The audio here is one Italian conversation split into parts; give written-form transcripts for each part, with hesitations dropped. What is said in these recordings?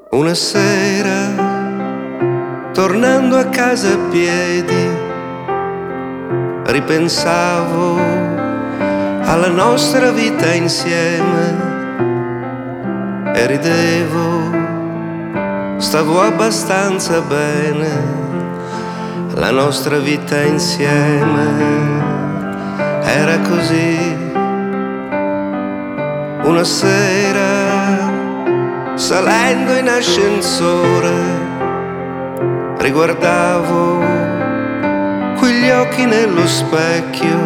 Una sera, tornando a casa a piedi, ripensavo alla nostra vita insieme e ridevo, stavo abbastanza bene, la nostra vita insieme era così. Una sera, salendo in ascensore, riguardavo quegli occhi nello specchio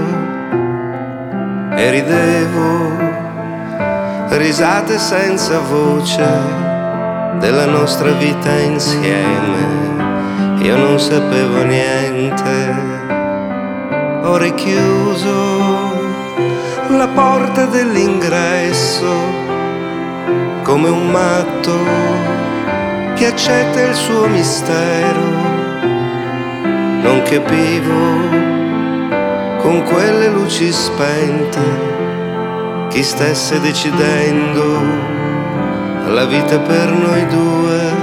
e ridevo, risate senza voce della nostra vita insieme. Io non sapevo niente, ho richiuso la porta dell'ingresso come un matto che accetta il suo mistero. Non capivo, con quelle luci spente, chi stesse decidendo la vita per noi due.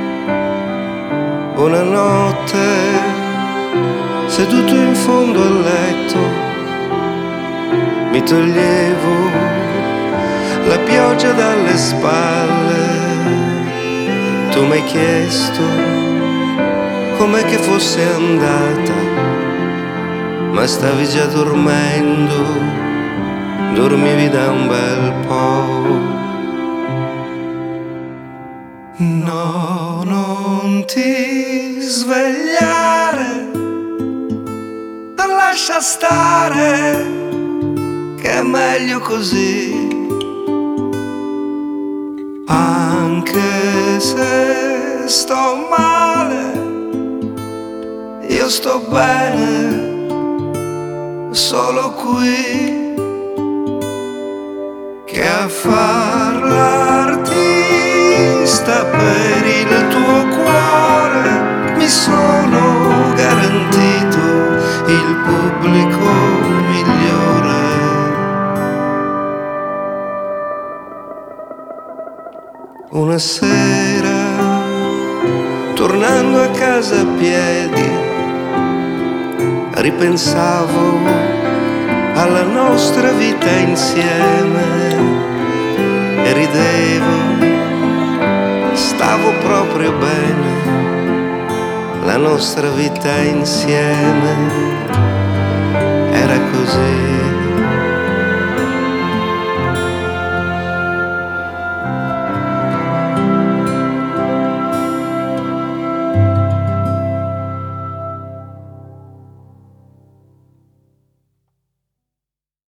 Una notte, seduto in fondo al letto, mi toglievo la pioggia dalle spalle. Tu mi hai chiesto com'è che fosse andata, ma stavi già dormendo, dormivi da un bel po'. No, non ti svegliare, lascia stare, che è meglio così. Anche se sto male, io sto bene, solo qui, che a far l'artista per il tuo cuore mi sono garantito il pubblico migliore. Una sera, tornando a casa a piedi, ripensavo alla nostra vita insieme e ridevo, stavo proprio bene, la nostra vita insieme era così.